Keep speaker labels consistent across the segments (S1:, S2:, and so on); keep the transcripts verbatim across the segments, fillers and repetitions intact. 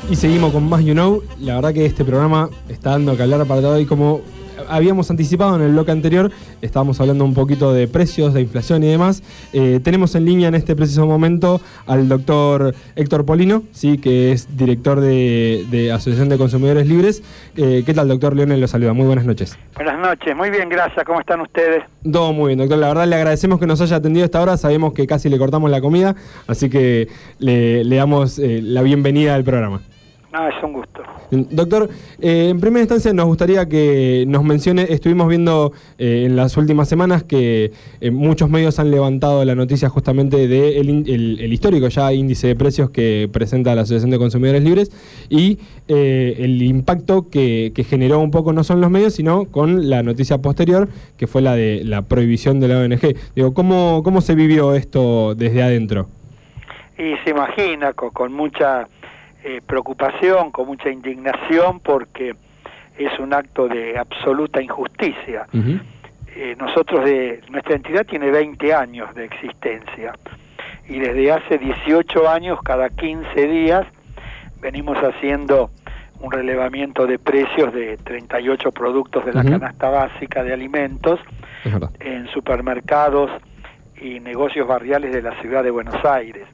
S1: Y seguimos con más You Know. La verdad que este programa está dando que hablar para todo y como habíamos anticipado en el bloque anterior, estábamos hablando un poquito de precios, de inflación y demás. Eh, tenemos en línea en este preciso momento al doctor Héctor Polino, sí, que es director de, de Asociación de Consumidores Libres. Eh, ¿Qué tal, doctor? Leonel lo saluda. Muy buenas noches.
S2: Buenas noches, muy bien, gracias. ¿Cómo están ustedes?
S1: Todo muy bien, doctor. La verdad le agradecemos que nos haya atendido a esta hora. Sabemos que casi le cortamos la comida, así que le, le damos eh, la bienvenida al programa.
S2: No, es un gusto.
S1: Doctor, eh, en primera instancia nos gustaría que nos mencione, estuvimos viendo eh, en las últimas semanas que eh, muchos medios han levantado la noticia justamente del de el, el histórico ya índice de precios que presenta la Asociación de Consumidores Libres y eh, el impacto que, que generó un poco no son los medios, sino con la noticia posterior, que fue la de la prohibición de la O N G. Digo, ¿cómo, cómo se vivió esto desde adentro?
S2: Y se imagina, con, con mucha... Eh, preocupación, con mucha indignación, porque es un acto de absoluta injusticia. Uh-huh. Eh, nosotros, de nuestra entidad tiene veinte años de existencia, y desde hace dieciocho años, cada quince días, venimos haciendo un relevamiento de precios de treinta y ocho productos de la uh-huh. canasta básica de alimentos uh-huh. en supermercados y negocios barriales de la ciudad de Buenos Aires.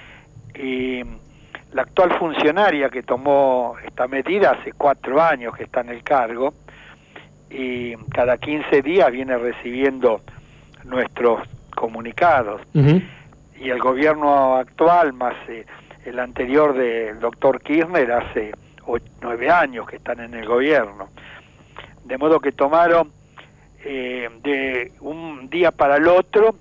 S2: Y la actual funcionaria que tomó esta medida hace cuatro años que está en el cargo, y cada quince días viene recibiendo nuestros comunicados. Uh-huh. Y el gobierno actual, más eh, el anterior del doctor Kirchner, hace ocho, nueve años que están en el gobierno. De modo que tomaron eh, de un día para el otro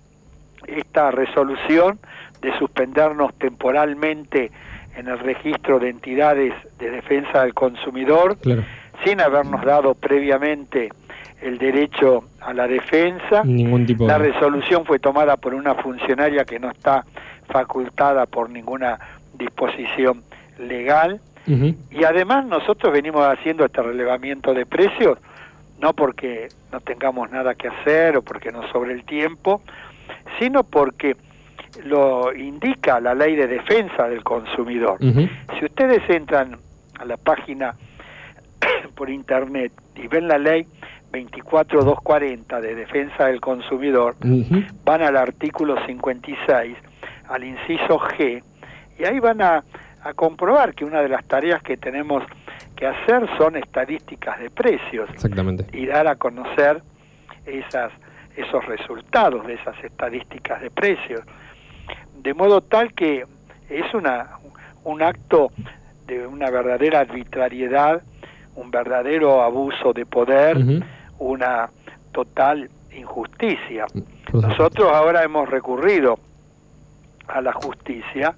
S2: esta resolución de suspendernos temporalmente en el registro de entidades de defensa del consumidor, claro, sin habernos dado previamente el derecho a la defensa.
S1: Ningún tipo
S2: la
S1: de...
S2: resolución fue tomada por una funcionaria que no está facultada por ninguna disposición legal. Uh-huh. Y además nosotros venimos haciendo este relevamiento de precios, no porque no tengamos nada que hacer o porque nos sobre el tiempo, sino porque lo indica la Ley de Defensa del Consumidor. Uh-huh. Si ustedes entran a la página por internet y ven la Ley veinticuatro mil doscientos cuarenta de Defensa del Consumidor, uh-huh. van al artículo cincuenta y seis, al inciso G, y ahí van a, a comprobar que una de las tareas que tenemos que hacer son estadísticas de precios.
S1: Exactamente.
S2: Y dar a conocer esas, esos resultados de esas estadísticas de precios. De modo tal que es una un acto de una verdadera arbitrariedad, un verdadero abuso de poder, uh-huh. una total injusticia. Nosotros ahora hemos recurrido a la justicia,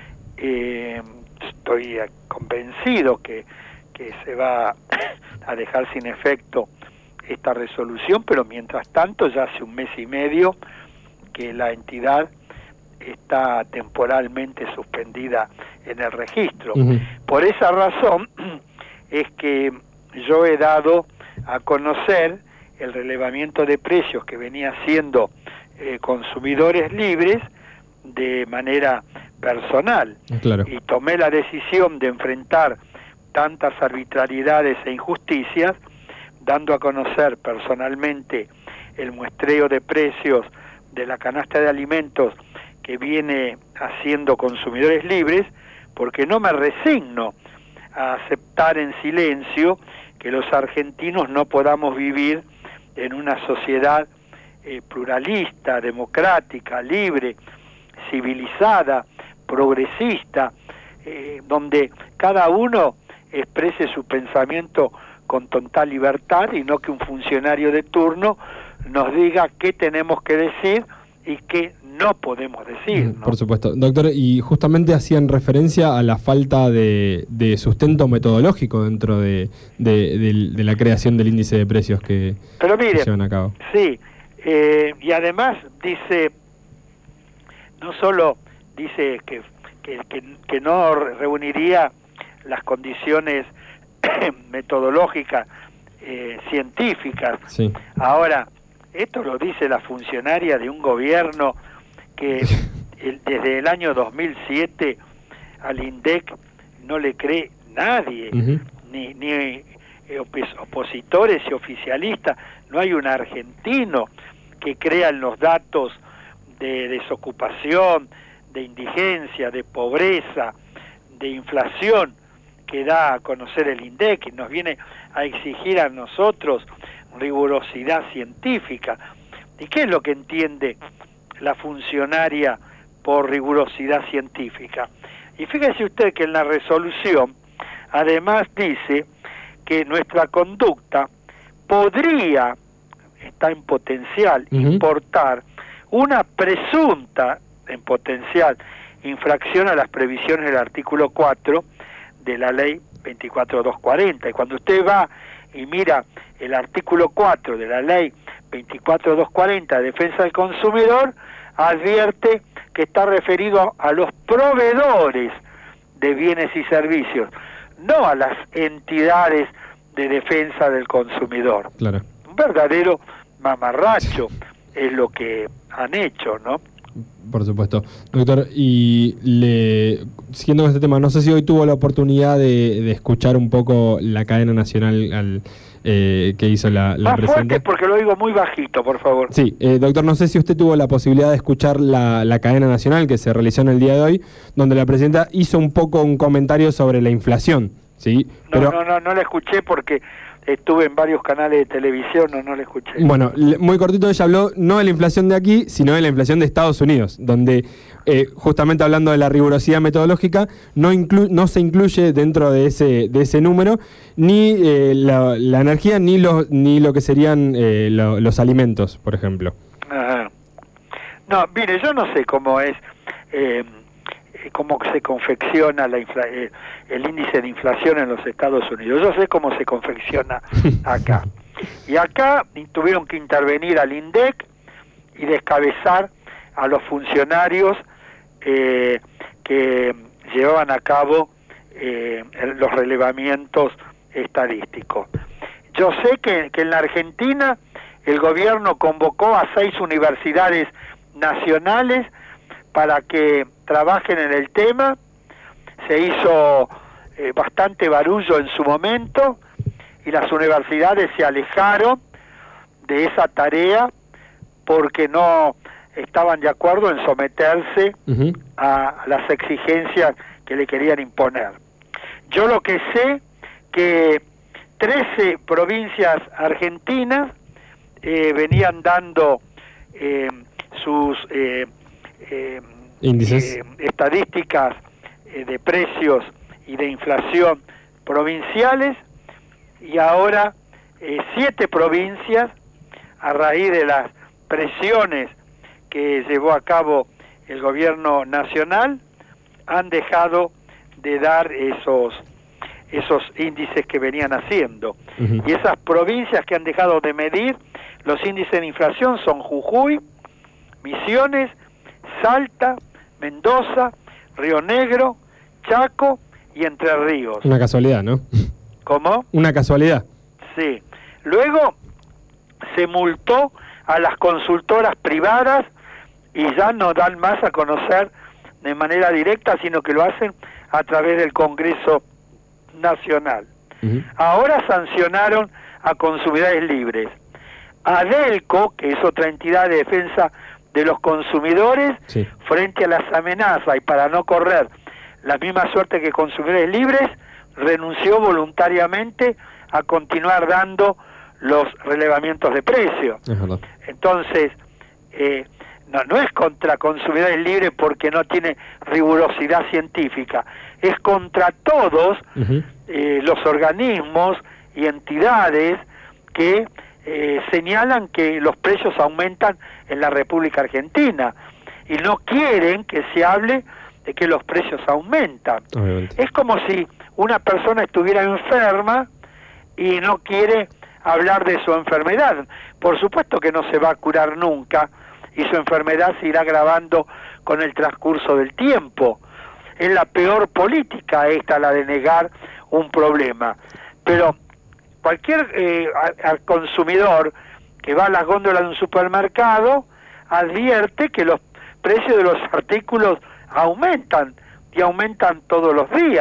S2: eh, estoy convencido que, que se va a dejar sin efecto esta resolución, pero mientras tanto ya hace un mes y medio que la entidad está temporalmente suspendida en el registro. Uh-huh. Por esa razón es que yo he dado a conocer el relevamiento de precios que venía haciendo eh, Consumidores Libres de manera personal.
S1: Claro.
S2: Y tomé la decisión de enfrentar tantas arbitrariedades e injusticias, dando a conocer personalmente el muestreo de precios de la canasta de alimentos que viene haciendo Consumidores Libres, porque no me resigno a aceptar en silencio que los argentinos no podamos vivir en una sociedad eh, pluralista, democrática, libre, civilizada, progresista, eh, donde cada uno exprese su pensamiento con total libertad y no que un funcionario de turno nos diga qué tenemos que decir y qué no podemos decir, ¿no?
S1: Por supuesto. Doctor, y justamente hacían referencia a la falta de, de sustento metodológico dentro de, de, de, de la creación del índice de precios que,
S2: Pero mire,
S1: que llevan a cabo.
S2: Sí, eh, y además dice, no solo dice que, que, que, que no reuniría las condiciones metodológicas, eh, científicas.
S1: Sí.
S2: Ahora, esto lo dice la funcionaria de un gobierno que el, desde el año dos mil siete al INDEC no le cree nadie,
S1: uh-huh.
S2: ni, ni eh, opositores y oficialistas. No hay un argentino que crea en los datos de desocupación, de indigencia, de pobreza, de inflación que da a conocer el INDEC, y nos viene a exigir a nosotros rigurosidad científica. ¿Y qué es lo que entiende la funcionaria por rigurosidad científica? Y fíjese usted que en la resolución además dice que nuestra conducta podría, está en potencial, uh-huh. importar una presunta, en potencial, infracción a las previsiones del artículo cuatro de la ley veinticuatro mil doscientos cuarenta. Y cuando usted va y mira el artículo cuatro de la ley veinticuatro mil doscientos cuarenta de defensa del consumidor, advierte que está referido a los proveedores de bienes y servicios, no a las entidades de defensa del consumidor.
S1: Claro.
S2: Un verdadero mamarracho es lo que han hecho, ¿no?
S1: Por supuesto. Doctor, y le, siguiendo con este tema, no sé si hoy tuvo la oportunidad de, de escuchar un poco la cadena nacional al, eh, que hizo la, la
S2: Más
S1: presidenta.
S2: fuerte porque lo digo muy bajito, por favor.
S1: Sí, eh, doctor, no sé si usted tuvo la posibilidad de escuchar la, la cadena nacional que se realizó en el día de hoy, donde la presidenta hizo un poco un comentario sobre la inflación, ¿sí?
S2: No,
S1: Pero,
S2: no, no, no la escuché porque estuve en varios canales de televisión, no, no la escuché.
S1: Bueno, muy cortito, ella habló no de la inflación de aquí, sino de la inflación de Estados Unidos, donde eh, justamente hablando de la rigurosidad metodológica, no inclu no se incluye dentro de ese de ese número ni eh, la, la energía ni los ni lo que serían eh, lo, los alimentos, por ejemplo.
S2: Ajá. No, mire, yo no sé cómo es, eh, cómo se confecciona la infla eh, el índice de inflación en los Estados Unidos. Yo sé cómo se confecciona acá. Y acá tuvieron que intervenir al INDEC y descabezar a los funcionarios eh, que llevaban a cabo eh, los relevamientos estadísticos. Yo sé que, que en la Argentina el gobierno convocó a seis universidades nacionales para que trabajen en el tema. Se hizo eh, bastante barullo en su momento y las universidades se alejaron de esa tarea porque no estaban de acuerdo en someterse uh-huh. a las exigencias que le querían imponer. Yo lo que sé que trece provincias argentinas eh, venían dando eh, sus eh, eh,
S1: índices,
S2: eh, estadísticas eh, de precios y de inflación provinciales, y ahora eh, siete provincias, a raíz de las presiones que llevó a cabo el gobierno nacional, han dejado de dar esos esos índices que venían haciendo. Uh-huh. Y esas provincias que han dejado de medir los índices de inflación son Jujuy, Misiones, Salta, Mendoza, Río Negro, Chaco y Entre Ríos.
S1: Una casualidad, ¿no?
S2: ¿Cómo?
S1: Una casualidad.
S2: Sí. Luego se multó a las consultoras privadas y ya no dan más a conocer de manera directa, sino que lo hacen a través del Congreso Nacional. Uh-huh. Ahora sancionaron a Consumidores Libres. Adelco, que es otra entidad de defensa de los consumidores, sí, frente a las amenazas y para no correr la misma suerte que Consumidores Libres, renunció voluntariamente a continuar dando los relevamientos de precios. Uh-huh. Entonces, eh, no, no es contra Consumidores Libres porque no tiene rigurosidad científica, es contra todos uh-huh. eh, los organismos y entidades que eh, señalan que los precios aumentan en la República Argentina y no quieren que se hable de que los precios aumentan. Obviamente. Es como si una persona estuviera enferma y no quiere hablar de su enfermedad. Por supuesto que no se va a curar nunca y su enfermedad se irá agravando con el transcurso del tiempo. Es la peor política esta, la de negar un problema. Pero cualquier eh, a, a consumidor que va a las góndolas de un supermercado advierte que los precios de los artículos aumentan y aumentan todos los días.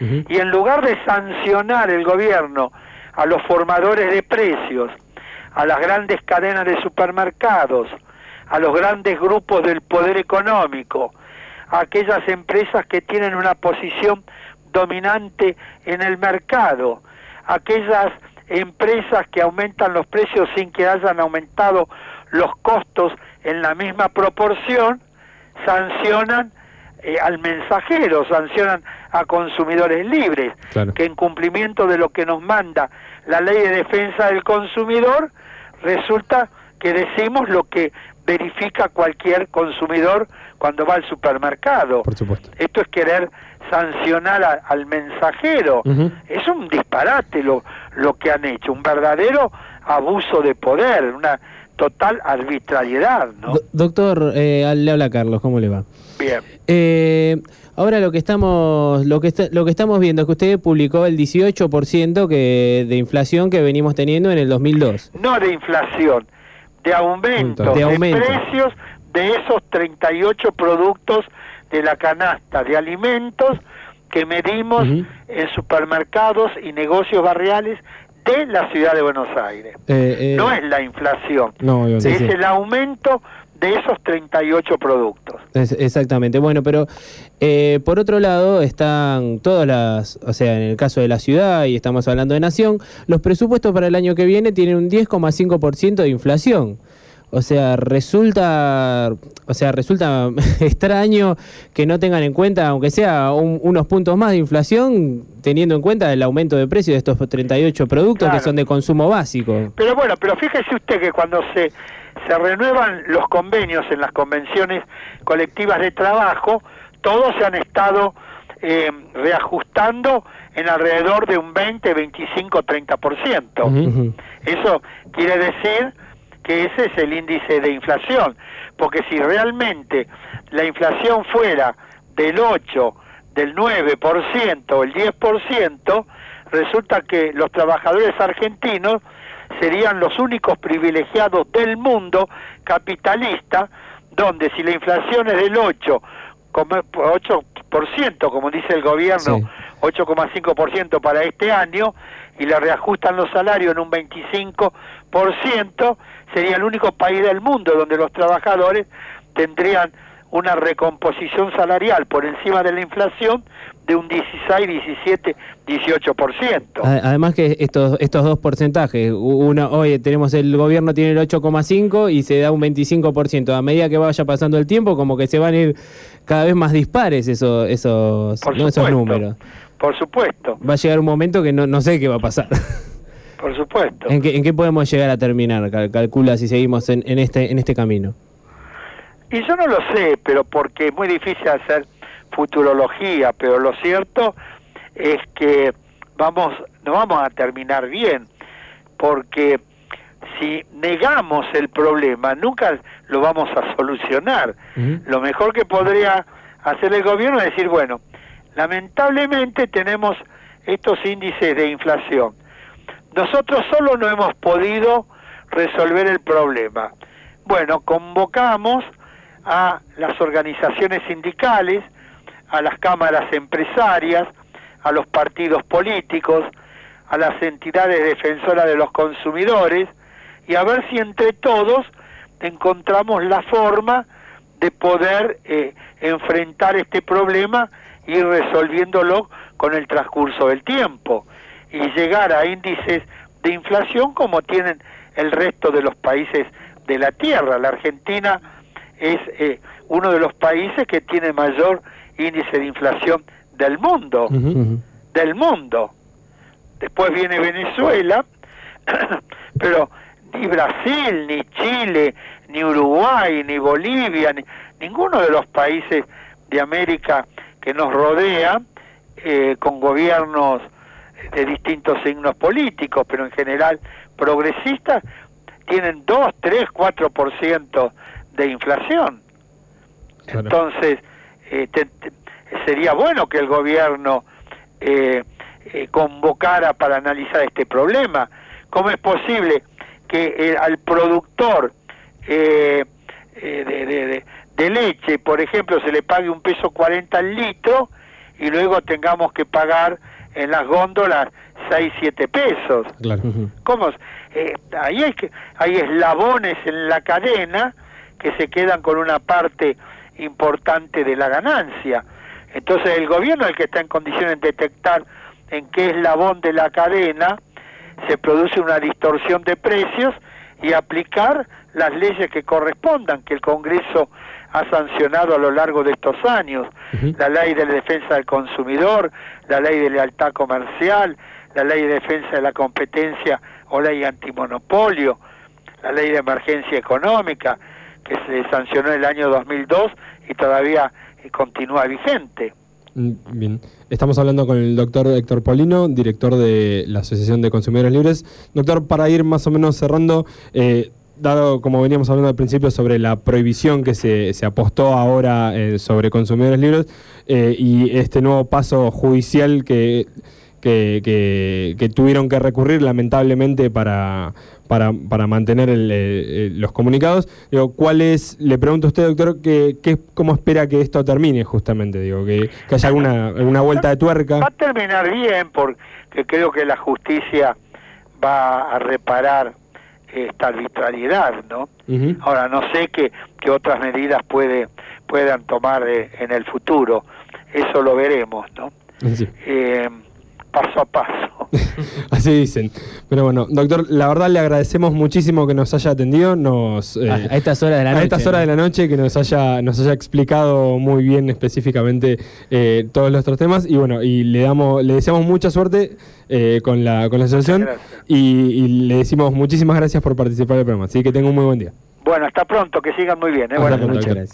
S2: Uh-huh. Y en lugar de sancionar el gobierno a los formadores de precios, a las grandes cadenas de supermercados, a los grandes grupos del poder económico, a aquellas empresas que tienen una posición dominante en el mercado, a aquellas empresas que aumentan los precios sin que hayan aumentado los costos en la misma proporción, sancionan eh, al mensajero, sancionan a consumidores libres, claro. que en cumplimiento de lo que nos manda la Ley de Defensa del Consumidor, resulta que decimos lo que verifica cualquier consumidor cuando va al supermercado.
S1: Por supuesto.
S2: Esto es querer sancionar a, al mensajero. Uh-huh. Es un disparate lo, lo que han hecho, un verdadero abuso de poder, una total arbitrariedad, ¿no?
S3: Do- doctor, eh, le habla Carlos, ¿cómo le va?
S2: Bien.
S3: Eh, ahora lo que estamos lo que está, lo que estamos viendo es que usted publicó el dieciocho por ciento que de inflación que venimos teniendo en el dos mil dos.
S2: No de inflación, de aumento de, de, aumento. de precios de esos treinta y ocho productos de la canasta de alimentos que medimos uh-huh. en supermercados y negocios barriales de la ciudad de Buenos Aires. Eh, eh, no es la inflación,
S3: no, yo,
S2: es
S3: sí, sí.
S2: el aumento de esos treinta y ocho productos.
S3: Es, exactamente. Bueno, pero eh, por otro lado están todas las, o sea, en el caso de la ciudad, y estamos hablando de Nación, los presupuestos para el año que viene tienen un diez coma cinco por ciento de inflación. O sea, resulta, o sea, resulta extraño que no tengan en cuenta, aunque sea un, unos puntos más de inflación, teniendo en cuenta el aumento de precio de estos treinta y ocho productos claro. que son de consumo básico.
S2: Pero bueno, pero fíjese usted que cuando se, se renuevan los convenios en las convenciones colectivas de trabajo, todos se han estado eh, reajustando en alrededor de un veinte, veinticinco, treinta por ciento. Uh-huh. Eso quiere decir que ese es el índice de inflación, porque si realmente la inflación fuera del ocho, del nueve por ciento o el diez por ciento, resulta que los trabajadores argentinos serían los únicos privilegiados del mundo capitalista, donde si la inflación es del ocho, ocho por ciento, como dice el gobierno, sí. ocho coma cinco por ciento para este año, y le reajustan los salarios en un veinticinco por ciento, sería el único país del mundo donde los trabajadores tendrían una recomposición salarial por encima de la inflación de un dieciséis, diecisiete, dieciocho por ciento.
S3: Además que estos estos dos porcentajes, uno, oye, tenemos el gobierno tiene el ocho coma cinco y se da un veinticinco por ciento. A medida que vaya pasando el tiempo, como que se van a ir cada vez más dispares esos esos,
S2: no,
S3: esos números.
S2: Por supuesto.
S3: Va a llegar un momento que no, no sé qué va a pasar.
S2: Por supuesto.
S3: ¿En qué, en qué podemos llegar a terminar? Cal, calcula si seguimos en, en este en este camino.
S2: Y yo no lo sé, pero porque es muy difícil hacer futurología, pero lo cierto es que vamos no vamos a terminar bien, porque si negamos el problema, nunca lo vamos a solucionar. Uh-huh. Lo mejor que podría hacer el gobierno es decir, bueno, lamentablemente tenemos estos índices de inflación. Nosotros solo no hemos podido resolver el problema. Bueno, convocamos a las organizaciones sindicales, a las cámaras empresarias, a los partidos políticos, a las entidades defensoras de los consumidores, y a ver si entre todos encontramos la forma de poder eh, enfrentar este problema y ir resolviéndolo con el transcurso del tiempo, y llegar a índices de inflación como tienen el resto de los países de la Tierra. La Argentina es eh, uno de los países que tiene mayor índice de inflación del mundo, uh-huh. del mundo. Después viene Venezuela, pero ni Brasil, ni Chile, ni Uruguay, ni Bolivia, ni, ninguno de los países de América que nos rodea, eh, con gobiernos de distintos signos políticos, pero en general progresistas, tienen dos, tres, cuatro por ciento de inflación. Claro. Entonces, eh, te, te, sería bueno que el gobierno eh, eh, convocara para analizar este problema. ¿Cómo es posible que eh, al productor eh, eh, de, de, de, de leche, por ejemplo, se le pague un peso cuarenta al litro, y luego tengamos que pagar en las góndolas seis, siete pesos.
S1: Claro.
S2: ¿Cómo? Eh, ahí hay que hay eslabones en la cadena que se quedan con una parte importante de la ganancia. Entonces el gobierno es el que está en condiciones de detectar en qué eslabón de la cadena se produce una distorsión de precios y aplicar las leyes que correspondan, que el Congreso ha sancionado a lo largo de estos años. Uh-huh. La ley de defensa del consumidor, la ley de lealtad comercial, la ley de defensa de la competencia o ley antimonopolio, la ley de emergencia económica, que se sancionó en el año dos mil dos y todavía continúa vigente.
S1: Bien, estamos hablando con el doctor Héctor Polino, director de la Asociación de Consumidores Libres. Doctor, para ir más o menos cerrando, eh, dado como veníamos hablando al principio sobre la prohibición que se, se apostó ahora eh, sobre consumidores libres eh, y este nuevo paso judicial que, que, que, que tuvieron que recurrir lamentablemente para... Para, para mantener el, eh, los comunicados, digo, ¿cuál es, le pregunto a usted, doctor, que, que, cómo espera que esto termine justamente, digo, que, que haya alguna, alguna vuelta de tuerca?
S2: Va a terminar bien, porque creo que la justicia va a reparar esta arbitrariedad, ¿no? Uh-huh. Ahora, no sé qué, qué otras medidas puede, puedan tomar eh, en el futuro, eso lo veremos, ¿no? Sí. Eh, paso a paso.
S1: Así dicen. Pero bueno, doctor, la verdad le agradecemos muchísimo que nos haya atendido, nos eh,
S3: a estas horas de la
S1: a
S3: noche.
S1: A estas horas ¿no? de la noche, que nos haya nos haya explicado muy bien específicamente eh, todos los otros temas y bueno, y le damos le deseamos mucha suerte eh, con la con la asociación y, y le decimos muchísimas gracias por participar del programa. Así que tenga un muy buen día.
S2: Bueno, hasta pronto, que sigan muy bien, ¿eh? Buenas
S1: noches. Gracias.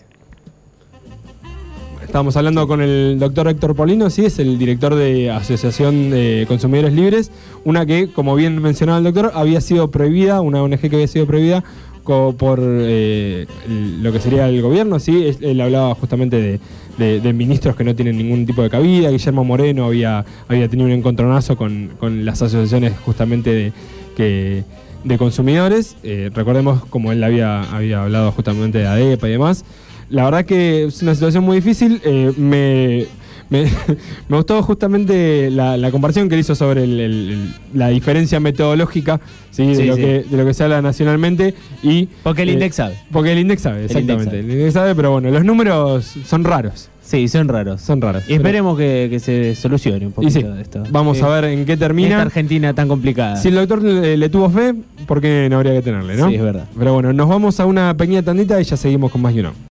S1: Estábamos hablando con el doctor Héctor Polino, sí, es el director de Asociación de Consumidores Libres, una que, como bien mencionaba el doctor, había sido prohibida, una O N G que había sido prohibida co- por eh, el, lo que sería el gobierno, sí, él, él hablaba justamente de, de, de ministros que no tienen ningún tipo de cabida. Guillermo Moreno había, había tenido un encontronazo con, con las asociaciones justamente de, que, de consumidores, eh, recordemos como él había, había hablado justamente de ADEPA y demás. La verdad que es una situación muy difícil. Eh, me, me, me gustó justamente la, la comparación que él hizo sobre el, el, el, la diferencia metodológica, ¿sí?
S3: Sí,
S1: de, lo
S3: sí.
S1: Que, de lo que se habla nacionalmente. Y,
S3: porque el
S1: eh,
S3: INDEC sabe.
S1: Porque el INDEC sabe, exactamente. El INDEC sabe. El INDEC sabe, pero bueno, los números son raros.
S3: Sí, son raros.
S1: Son raros.
S3: Y esperemos que, que se solucione un poquito
S1: sí,
S3: de esto.
S1: Vamos
S3: eh,
S1: a ver en qué termina.
S3: Esta Argentina tan complicada.
S1: Si el doctor le, le tuvo fe, ¿por qué no habría que tenerle, no?
S3: Sí, es verdad.
S1: Pero bueno, nos vamos a una pequeña tandita y ya seguimos con más You Know.